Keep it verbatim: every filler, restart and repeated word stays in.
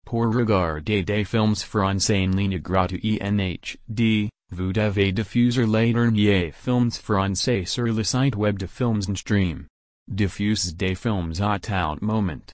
Pour regarder des films français en ligne gratuit en H D, vous devez diffuser les derniers films français sur le site web de Films and Stream. Diffuse des films à tout moment.